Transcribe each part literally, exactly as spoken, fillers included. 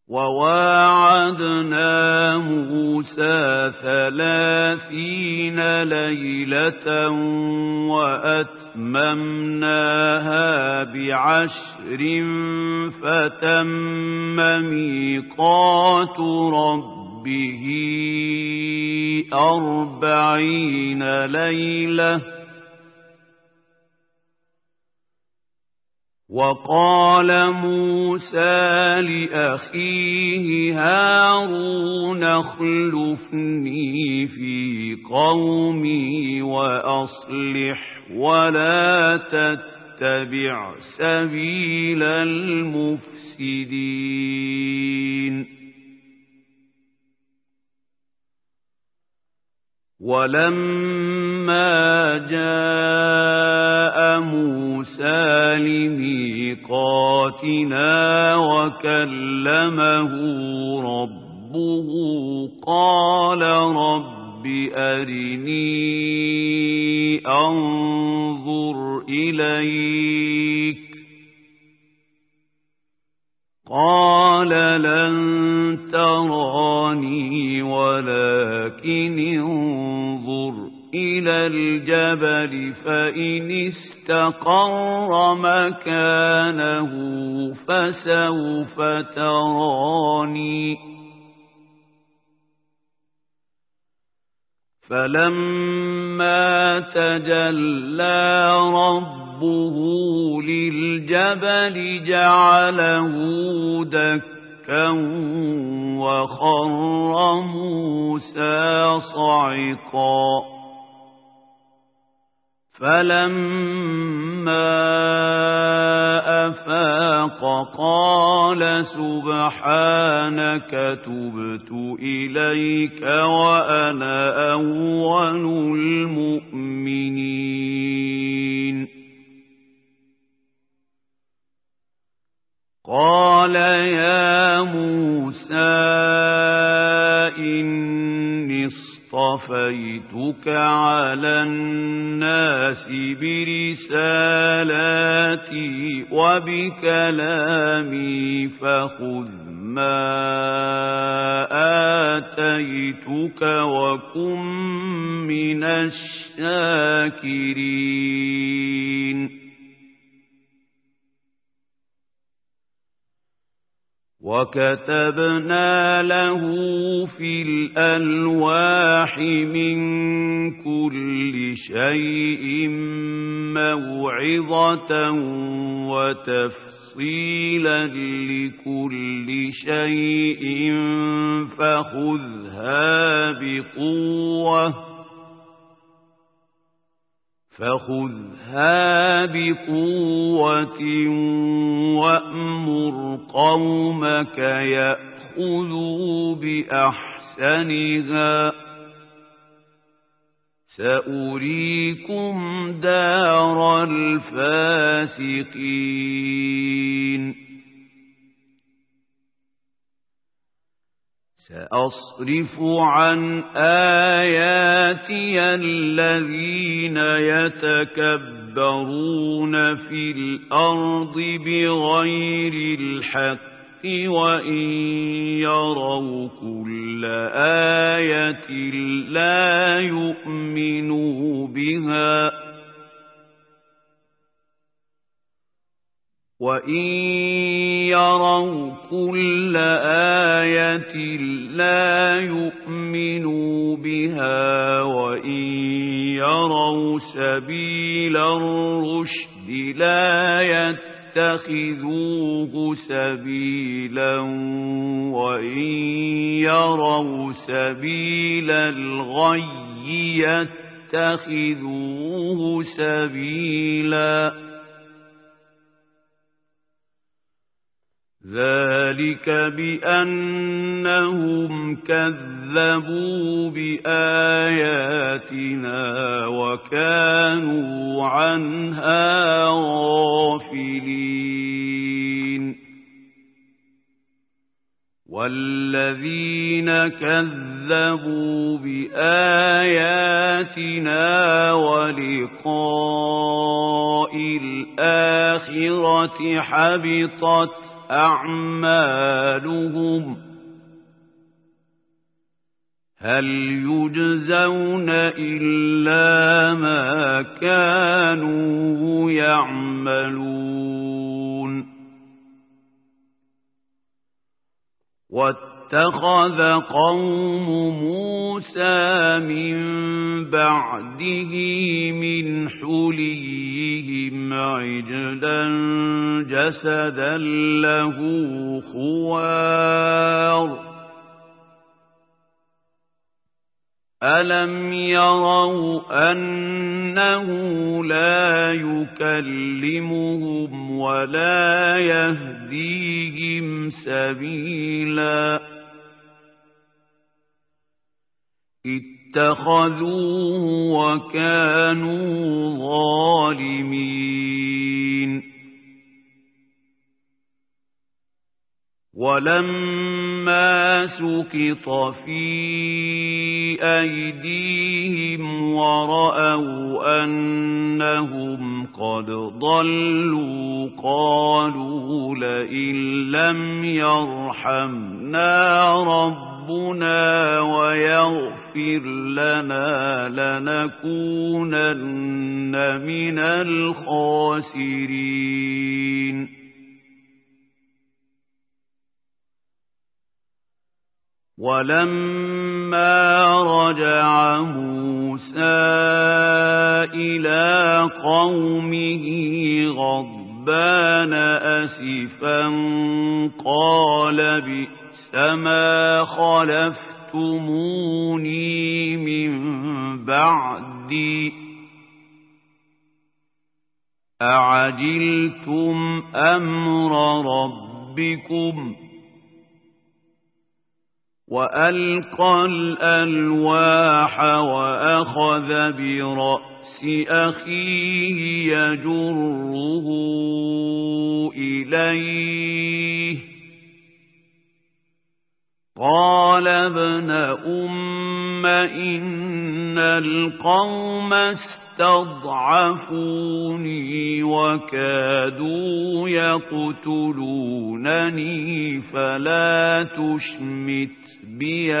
وواعدنا موسى ثلاثين ليلة وأتممناها بعشر فتم ميقات ربه أربعين ليلة وقال موسى لأخيه هارون اخلفني في قومي وأصلح ولا تتبع سبيل المفسدين ولما جاء موسى لميقاتنا وكلمه ربه قال رب أرني أنظر إليك قال لن تراني ولكن انظر إلى الجبل فإن استقر مكانه فسوف تراني فلما تجلى ربه للجبل جعله دكا وخر موسى صعقا فلما أفاق قال سبحانك تبت إليك وأنا أول المؤمنين قال يا موسى إني اصطفيتك على الناس برسالاتي وبكلامي فخذ ما آتيتك وكن من الشاكرين وكتبنا له في الألواح من كل شيء موعظة وتفصيلا لكل شيء فخذها بقوة فخذها بقوة وأمر قومك يأخذوا بأحسنها سأريكم دار الفاسقين سأصرف عن آياتي الذين يتكبرون في الأرض بغير الحق وإن يروا كل آية لا يؤمنوا بها وإن يروا كل آية لا يؤمنوا بها وإن يروا سبيل الرشد لا يتخذوه سبيلا وإن يروا سبيل الغي يتخذوه سبيلا ذلك بأنهم كذبوا بآياتنا وكانوا عنها غافلين والذين كذبوا بآياتنا ولقاء الآخرة حبطت أعمالهم هل يجزون إلا ما كانوا يعملون واتخذ قوم موسى من بعده من حليهم عجلا جسدا له خوار ألم يروا أنه لا يكلمهم ولا يهديهم سبيلا اتخذوه وكانوا ظالمين ولما سقط في أيديهم ورأوا أنهم قد ضلوا قالوا لئن لم يرحمنا ربنا ويغفر لنا لنكونن من الخاسرين ولما رجع موسى إلى قومه غضبان أسفا قال بئس ما خلفتموني من بعدي أعجلتم أمر ربكم وألقى الألواح وأخذ برأس أخيه يجره إليه قال ابن أم إن القوم استضعفوني وكادوا يقتلونني فلا تشمت بي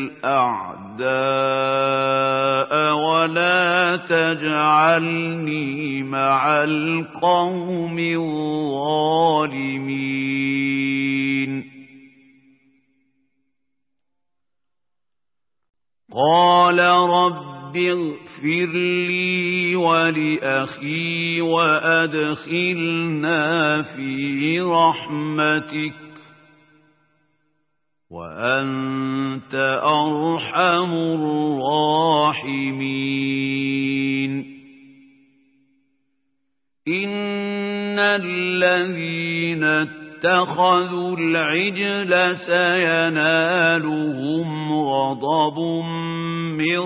الأعداء ولا تجعلني مع القوم الظالمين قال رب اغفر لي ولأخي وأدخلنا في رحمتك وأنت أرحم الراحمين إن الذين اتخذوا العجل سينالهم غضب من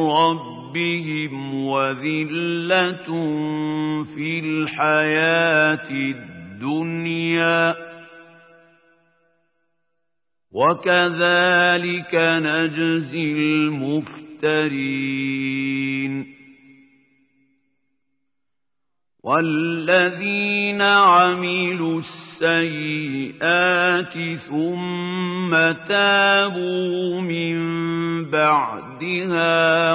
ربهم وذلة في الحياة الدنيا وكذلك نجزي المفترين والذين عملوا السيئات ثم تابوا من بعدها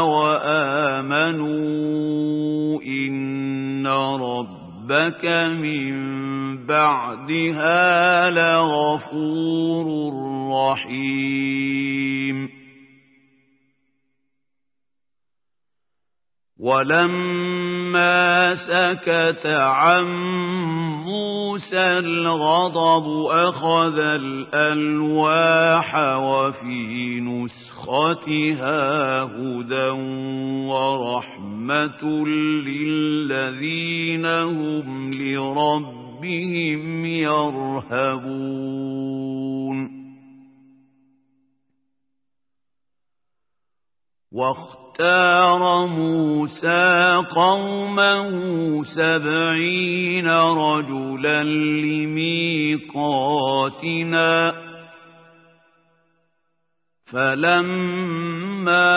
وآمنوا إن ربك من بعدها لغفور رحيم ولما سكت عن موسى الغضب أخذ الألواح وفي نسختها هدى ورحمة للذين هم لربهم يرهبون واختار موسى قومه سبعين رجلا لميقاتنا فلما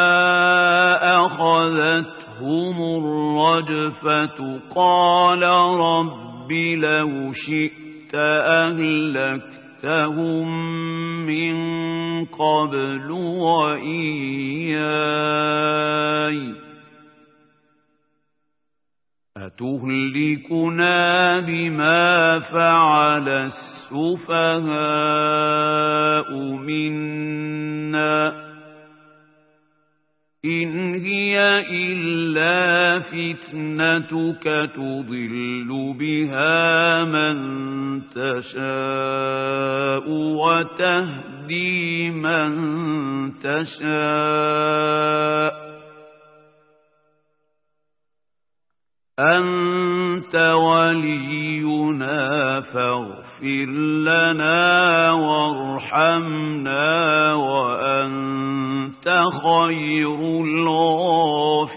أخذتهم الرجفة قال رب لو شئت أهلكتهم من قبل وإياي أتهلكنا بما فعل السفهاء منا إن هي إلا فتنتك تضل بها من تشاء وتهدي من تشاء أنت ولينا فاغفر لنا وارحمنا وأنت خير الغافرين